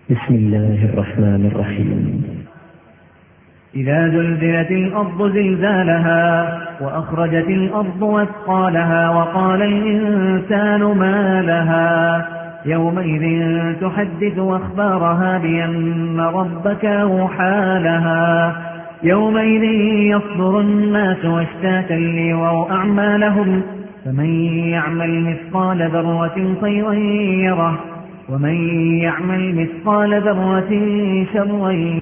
بسم الله الرحمن الرحيم. إذا زلزلت الأرض زلزالها وأخرجت الأرض أثقالها وقال الإنسان ما لها يومئذ تحدث أخبارها بأن ربك أوحى لها يومئذ يصدر الناس أشتاتا ليروا أعمالهم فمن يعمل مثقال ذرة خيرا يره ومن يعمل مثقال ذرة شرا